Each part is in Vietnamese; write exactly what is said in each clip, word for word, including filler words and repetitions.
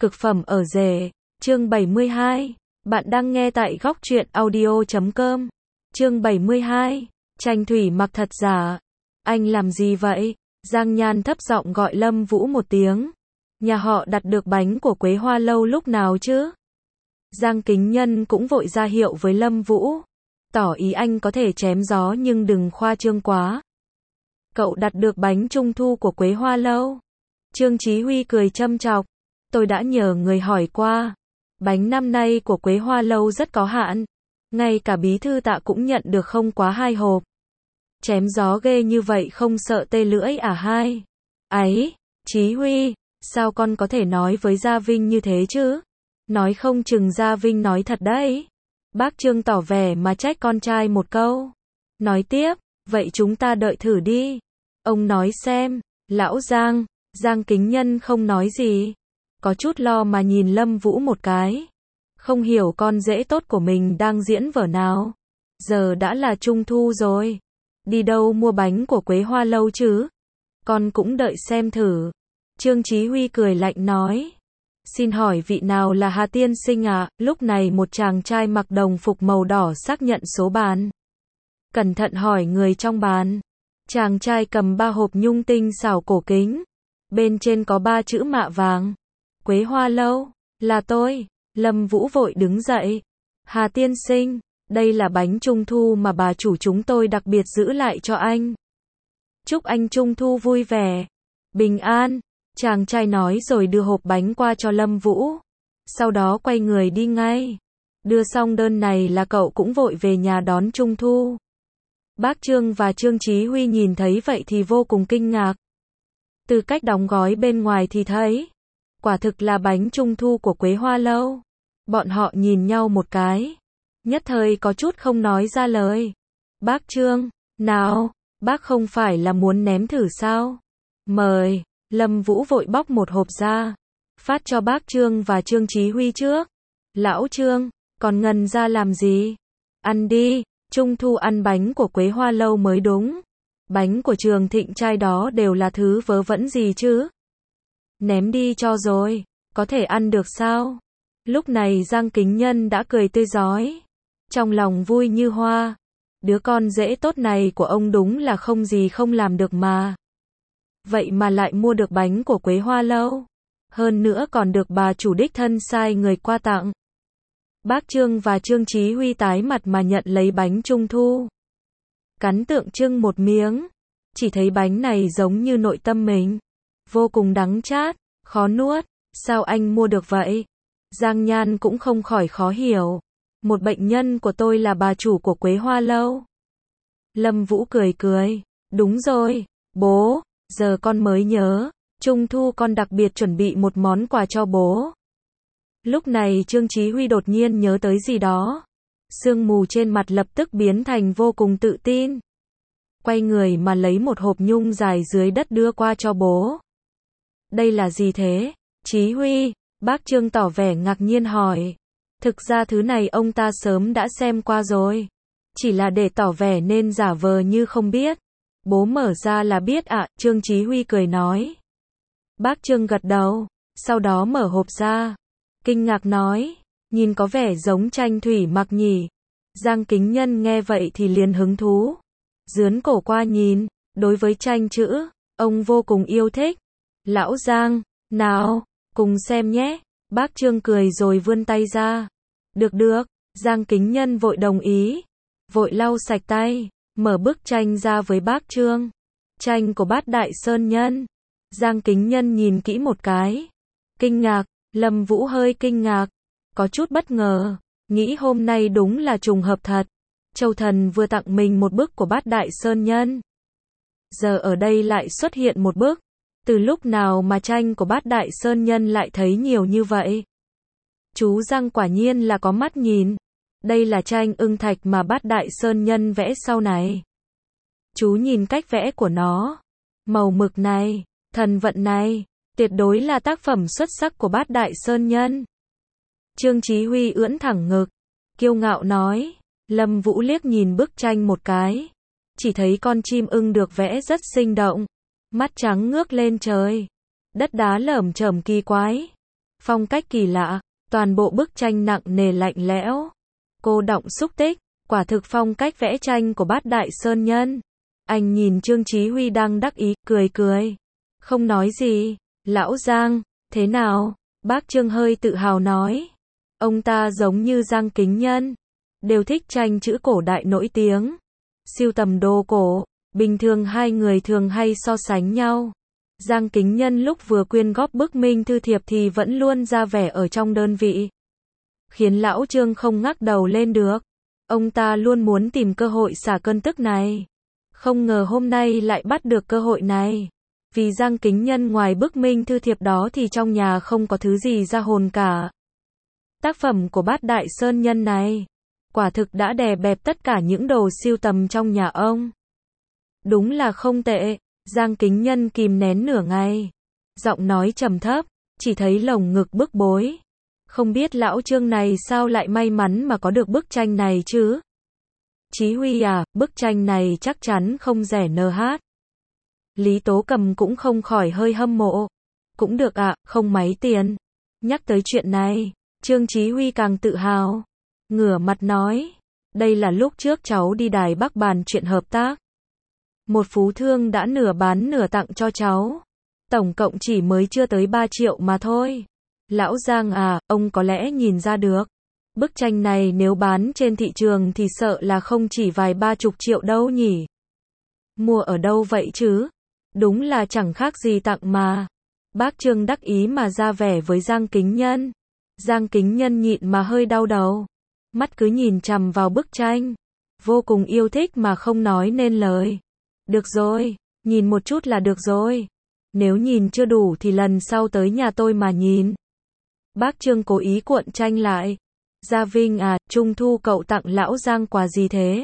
Cực phẩm ở rể, chương bảy mươi hai. Bạn đang nghe tại góc truyện audio chấm com. Chương bảy mươi hai. Tranh thủy mặc thật giả. Anh làm gì vậy? Giang Nhan thấp giọng gọi Lâm Vũ một tiếng. Nhà họ đặt được bánh của Quế Hoa lâu lúc nào chứ? Giang Kính Nhân cũng vội ra hiệu với Lâm Vũ. Tỏ ý anh có thể chém gió nhưng đừng khoa trương quá. Cậu đặt được bánh trung thu của Quế Hoa lâu? Trương Chí Huy cười châm chọc. Tôi đã nhờ người hỏi qua. Bánh năm nay của Quế Hoa lâu rất có hạn. Ngay cả bí thư Tạ cũng nhận được không quá hai hộp. Chém gió ghê như vậy không sợ tê lưỡi à hai? Ấy, Chí Huy, sao con có thể nói với Gia Vinh như thế chứ? Nói không chừng Gia Vinh nói thật đấy. Bác Trương tỏ vẻ mà trách con trai một câu. Nói tiếp, vậy chúng ta đợi thử đi. Ông nói xem, lão Giang, Giang Kính Nhân không nói gì. Có chút lo mà nhìn Lâm Vũ một cái. Không hiểu con rể tốt của mình đang diễn vở nào. Giờ đã là trung thu rồi. Đi đâu mua bánh của Quế Hoa lâu chứ? Con cũng đợi xem thử. Trương Chí Huy cười lạnh nói. Xin hỏi vị nào là Hà tiên sinh ạ? À? Lúc này một chàng trai mặc đồng phục màu đỏ xác nhận số bàn. Cẩn thận hỏi người trong bàn. Chàng trai cầm ba hộp nhung tinh xảo cổ kính. Bên trên có ba chữ mạ vàng. Quế Hoa lâu, là tôi. Lâm Vũ vội đứng dậy. Hà tiên sinh, đây là bánh trung thu mà bà chủ chúng tôi đặc biệt giữ lại cho anh. Chúc anh trung thu vui vẻ, bình an. Chàng trai nói rồi đưa hộp bánh qua cho Lâm Vũ. Sau đó quay người đi ngay. Đưa xong đơn này là cậu cũng vội về nhà đón trung thu. Bác Trương và Trương Chí Huy nhìn thấy vậy thì vô cùng kinh ngạc. Từ cách đóng gói bên ngoài thì thấy, quả thực là bánh trung thu của Quế Hoa lâu. Bọn họ nhìn nhau một cái, nhất thời có chút không nói ra lời. Bác Trương, nào, bác không phải là muốn nếm thử sao? Mời. Lâm Vũ vội bóc một hộp ra, phát cho bác Trương và Trương Chí Huy trước. Lão Trương, còn ngần ra làm gì? Ăn đi, trung thu ăn bánh của Quế Hoa lâu mới đúng. Bánh của Trường Thịnh trai đó đều là thứ vớ vẩn gì chứ? Ném đi cho rồi, có thể ăn được sao? Lúc này Giang Kính Nhân đã cười tươi rói, trong lòng vui như hoa. Đứa con rể tốt này của ông đúng là không gì không làm được mà. Vậy mà lại mua được bánh của Quế Hoa lâu. Hơn nữa còn được bà chủ đích thân sai người qua tặng. Bác Trương và Trương Chí Huy tái mặt mà nhận lấy bánh trung thu. Cắn tượng trưng một miếng. Chỉ thấy bánh này giống như nội tâm mình. Vô cùng đắng chát, khó nuốt. Sao anh mua được vậy? Giang Nhan cũng không khỏi khó hiểu. Một bệnh nhân của tôi là bà chủ của Quế Hoa lâu. Lâm Vũ cười cười. Đúng rồi, bố. Giờ con mới nhớ, trung thu con đặc biệt chuẩn bị một món quà cho bố. Lúc này Trương Chí Huy đột nhiên nhớ tới gì đó. Sương mù trên mặt lập tức biến thành vô cùng tự tin. Quay người mà lấy một hộp nhung dài dưới đất đưa qua cho bố. Đây là gì thế? Chí Huy, bác Trương tỏ vẻ ngạc nhiên hỏi. Thực ra thứ này ông ta sớm đã xem qua rồi. Chỉ là để tỏ vẻ nên giả vờ như không biết. Bố mở ra là biết ạ, à, Trương Chí Huy cười nói. Bác Trương gật đầu, sau đó mở hộp ra. Kinh ngạc nói, nhìn có vẻ giống tranh thủy mặc nhỉ. Giang Kính Nhân nghe vậy thì liền hứng thú. Dướn cổ qua nhìn, đối với tranh chữ, ông vô cùng yêu thích. Lão Giang, nào, cùng xem nhé. Bác Trương cười rồi vươn tay ra. Được được, Giang Kính Nhân vội đồng ý. Vội lau sạch tay. Mở bức tranh ra với bác Trương. Tranh của Bát Đại Sơn Nhân. Giang Kính Nhân nhìn kỹ một cái. Kinh ngạc, Lâm Vũ hơi kinh ngạc. Có chút bất ngờ. Nghĩ hôm nay đúng là trùng hợp thật. Châu Thần vừa tặng mình một bức của Bát Đại Sơn Nhân. Giờ ở đây lại xuất hiện một bức. Từ lúc nào mà tranh của Bát Đại Sơn Nhân lại thấy nhiều như vậy? Chú Giang quả nhiên là có mắt nhìn. Đây là tranh ưng thạch mà Bát Đại Sơn Nhân vẽ sau này. Chú nhìn cách vẽ của nó. Màu mực này, thần vận này, tuyệt đối là tác phẩm xuất sắc của Bát Đại Sơn Nhân. Trương Chí Huy ưỡn thẳng ngực, kiêu ngạo nói. Lâm Vũ liếc nhìn bức tranh một cái. Chỉ thấy con chim ưng được vẽ rất sinh động. Mắt trắng ngước lên trời. Đất đá lởm chởm kỳ quái. phong cách kỳ lạ, toàn bộ bức tranh nặng nề lạnh lẽo. Cô đọng xúc tích, quả thực phong cách vẽ tranh của Bát Đại Sơn Nhân. Anh nhìn Trương Chí Huy đang đắc ý, cười cười. Không nói gì. Lão Giang, thế nào? Bác Trương hơi tự hào nói. Ông ta giống như Giang Kính Nhân. Đều thích tranh chữ cổ đại nổi tiếng. Sưu tầm đồ cổ. Bình thường hai người thường hay so sánh nhau. Giang Kính Nhân lúc vừa quyên góp bức minh thư thiệp thì vẫn luôn ra vẻ ở trong đơn vị. Khiến lão Trương không ngắc đầu lên được. Ông ta luôn muốn tìm cơ hội xả cơn tức này. Không ngờ hôm nay lại bắt được cơ hội này. Vì Giang Kính Nhân ngoài bức minh thư thiệp đó thì trong nhà không có thứ gì ra hồn cả. Tác phẩm của Bát Đại Sơn Nhân này, quả thực đã đè bẹp tất cả những đồ sưu tầm trong nhà ông. Đúng là không tệ. Giang Kính Nhân kìm nén nửa ngày. Giọng nói trầm thấp, chỉ thấy lồng ngực bức bối. Không biết lão Trương này sao lại may mắn mà có được bức tranh này chứ? Chí Huy à, bức tranh này chắc chắn không rẻ nờ hát. Lý Tố Cầm cũng không khỏi hơi hâm mộ. Cũng được ạ, à, không mấy tiền. Nhắc tới chuyện này, Trương Chí Huy càng tự hào. Ngửa mặt nói, đây là lúc trước cháu đi Đài Bắc bàn chuyện hợp tác. Một phú thương đã nửa bán nửa tặng cho cháu. Tổng cộng chỉ mới chưa tới ba triệu mà thôi. Lão Giang à, ông có lẽ nhìn ra được. Bức tranh này nếu bán trên thị trường thì sợ là không chỉ vài ba chục triệu đâu nhỉ. Mua ở đâu vậy chứ? Đúng là chẳng khác gì tặng mà. Bác Trương đắc ý mà ra vẻ với Giang Kính Nhân. Giang Kính Nhân nhịn mà hơi đau đầu. Mắt cứ nhìn chằm vào bức tranh. Vô cùng yêu thích mà không nói nên lời. Được rồi, nhìn một chút là được rồi. Nếu nhìn chưa đủ thì lần sau tới nhà tôi mà nhìn. Bác Trương cố ý cuộn tranh lại. Gia Vinh à, Trung thu cậu tặng lão Giang quà gì thế?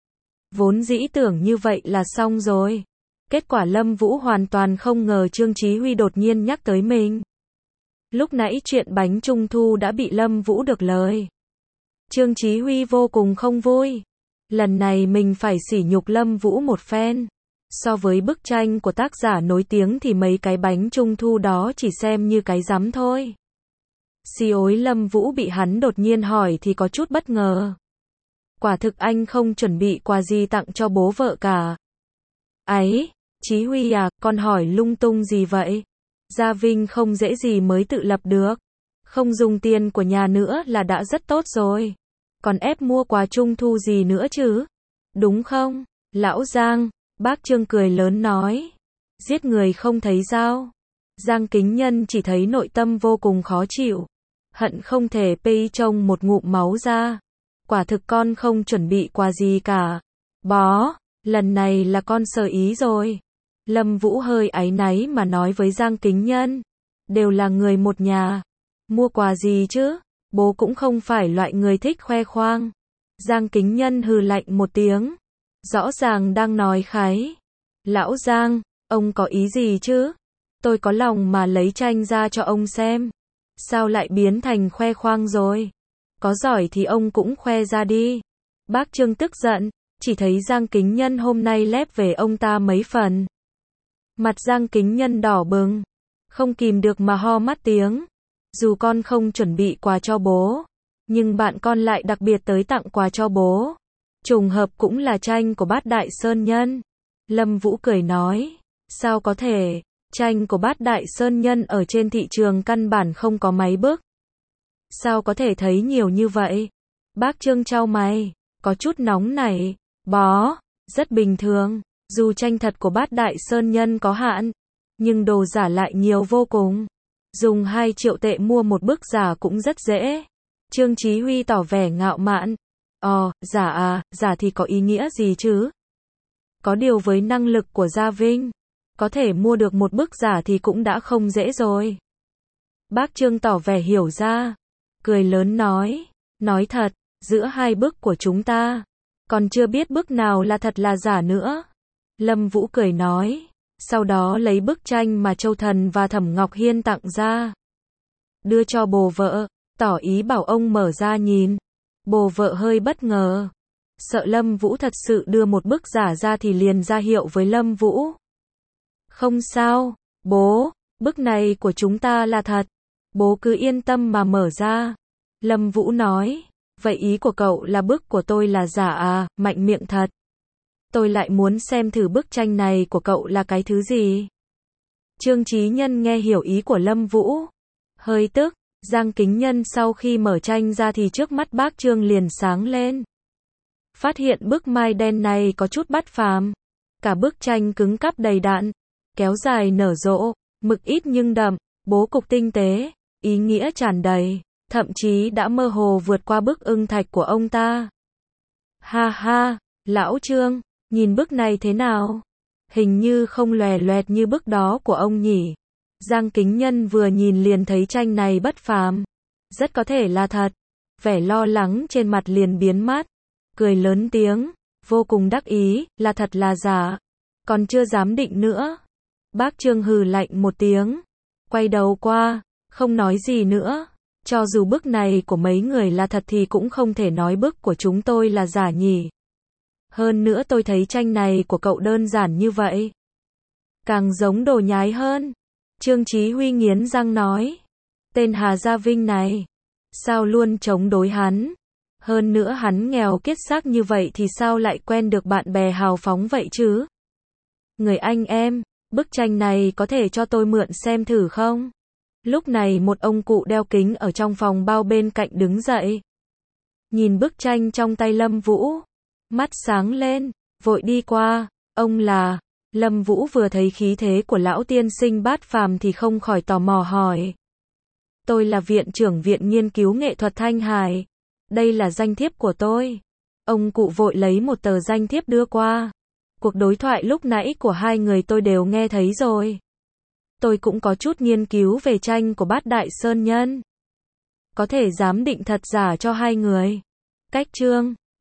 Vốn dĩ tưởng như vậy là xong rồi. Kết quả Lâm Vũ hoàn toàn không ngờ Trương Chí Huy đột nhiên nhắc tới mình. Lúc nãy chuyện bánh Trung thu đã bị Lâm Vũ được lời. Trương Chí Huy vô cùng không vui. Lần này mình phải sỉ nhục Lâm Vũ một phen. So với bức tranh của tác giả nổi tiếng thì mấy cái bánh Trung thu đó chỉ xem như cái rắm thôi. Xì ối Lâm Vũ bị hắn đột nhiên hỏi thì có chút bất ngờ. Quả thực anh không chuẩn bị quà gì tặng cho bố vợ cả. Ấy, Chí Huy à, con hỏi lung tung gì vậy? Gia Vinh không dễ gì mới tự lập được. Không dùng tiền của nhà nữa là đã rất tốt rồi. Còn ép mua quà Trung thu gì nữa chứ? Đúng không? Lão Giang, bác Trương cười lớn nói. Giết người không thấy dao. Giang Kính Nhân chỉ thấy nội tâm vô cùng khó chịu. Hận không thể pi trông một ngụm máu ra. Quả thực con không chuẩn bị quà gì cả. Bó, lần này là con sơ ý rồi. Lâm Vũ hơi áy náy mà nói với Giang Kính Nhân. Đều là người một nhà. Mua quà gì chứ? Bố cũng không phải loại người thích khoe khoang. Giang Kính Nhân hừ lạnh một tiếng. Rõ ràng đang nói khái. Lão Giang, ông có ý gì chứ? Tôi có lòng mà lấy tranh ra cho ông xem. Sao lại biến thành khoe khoang rồi? Có giỏi thì ông cũng khoe ra đi. Bác Trương tức giận, chỉ thấy Giang Kính Nhân hôm nay lép về ông ta mấy phần. Mặt Giang Kính Nhân đỏ bừng, không kìm được mà ho mắt tiếng. Dù con không chuẩn bị quà cho bố, nhưng bạn con lại đặc biệt tới tặng quà cho bố. Trùng hợp cũng là tranh của Bát Đại Sơn Nhân. Lâm Vũ cười nói, sao có thể, tranh của Bát Đại Sơn Nhân ở trên thị trường căn bản không có mấy bức. Sao có thể thấy nhiều như vậy? Bác Trương chau mày, có chút nóng nảy. Bó, rất bình thường, dù tranh thật của Bát Đại Sơn Nhân có hạn, nhưng đồ giả lại nhiều vô cùng. Dùng hai triệu tệ mua một bức giả cũng rất dễ. Trương Chí Huy tỏ vẻ ngạo mạn. Ồ, giả à, giả thì có ý nghĩa gì chứ? Có điều với năng lực của Gia Vinh, có thể mua được một bức giả thì cũng đã không dễ rồi. Bác Trương tỏ vẻ hiểu ra, cười lớn nói, nói thật, giữa hai bức của chúng ta, còn chưa biết bức nào là thật là giả nữa. Lâm Vũ cười nói, sau đó lấy bức tranh mà Châu Thần và Thẩm Ngọc Hiên tặng ra. Đưa cho bồ vợ, tỏ ý bảo ông mở ra nhìn. Bồ vợ hơi bất ngờ. Sợ Lâm Vũ thật sự đưa một bức giả ra thì liền ra hiệu với Lâm Vũ. Không sao, bố, bức này của chúng ta là thật. bố cứ yên tâm mà mở ra. Lâm Vũ nói, vậy ý của cậu là bức của tôi là giả à, mạnh miệng thật. Tôi lại muốn xem thử bức tranh này của cậu là cái thứ gì. Trương Chí Nhân nghe hiểu ý của Lâm Vũ. Hơi tức, Giang Kính Nhân sau khi mở tranh ra thì trước mắt bác Trương liền sáng lên. Phát hiện bức mai đen này có chút bắt phàm. Cả bức tranh cứng cáp đầy đặn, kéo dài nở rộ, mực ít nhưng đậm, bố cục tinh tế, ý nghĩa tràn đầy, thậm chí đã mơ hồ vượt qua bức ưng thạch của ông ta. Ha ha, lão Trương, nhìn bức này thế nào? Hình như không lòe loẹt như bức đó của ông nhỉ. Giang Kính Nhân vừa nhìn liền thấy tranh này bất phàm. Rất có thể là thật. Vẻ lo lắng trên mặt liền biến mất. Cười lớn tiếng, vô cùng đắc ý, là thật là giả. Còn chưa dám định nữa. Bác Trương hừ lạnh một tiếng. Quay đầu qua, không nói gì nữa. Cho dù bức này của mấy người là thật thì cũng không thể nói bức của chúng tôi là giả nhỉ. Hơn nữa tôi thấy tranh này của cậu đơn giản như vậy. Càng giống đồ nhái hơn. Trương Chí Huy nghiến răng nói. Tên Hà Gia Vinh này. Sao luôn chống đối hắn. Hơn nữa hắn nghèo kiết xác như vậy thì sao lại quen được bạn bè hào phóng vậy chứ? Người anh em, bức tranh này có thể cho tôi mượn xem thử không? Lúc này một ông cụ đeo kính ở trong phòng bao bên cạnh đứng dậy. Nhìn bức tranh trong tay Lâm Vũ. Mắt sáng lên, vội đi qua, ông là, Lâm Vũ vừa thấy khí thế của lão tiên sinh bát phàm thì không khỏi tò mò hỏi. Tôi là viện trưởng viện nghiên cứu nghệ thuật Thanh Hải, đây là danh thiếp của tôi. Ông cụ vội lấy một tờ danh thiếp đưa qua. Cuộc đối thoại lúc nãy của hai người tôi đều nghe thấy rồi. Tôi cũng có chút nghiên cứu về tranh của Bát Đại Sơn Nhân. Có thể giám định thật giả cho hai người. Cách Trương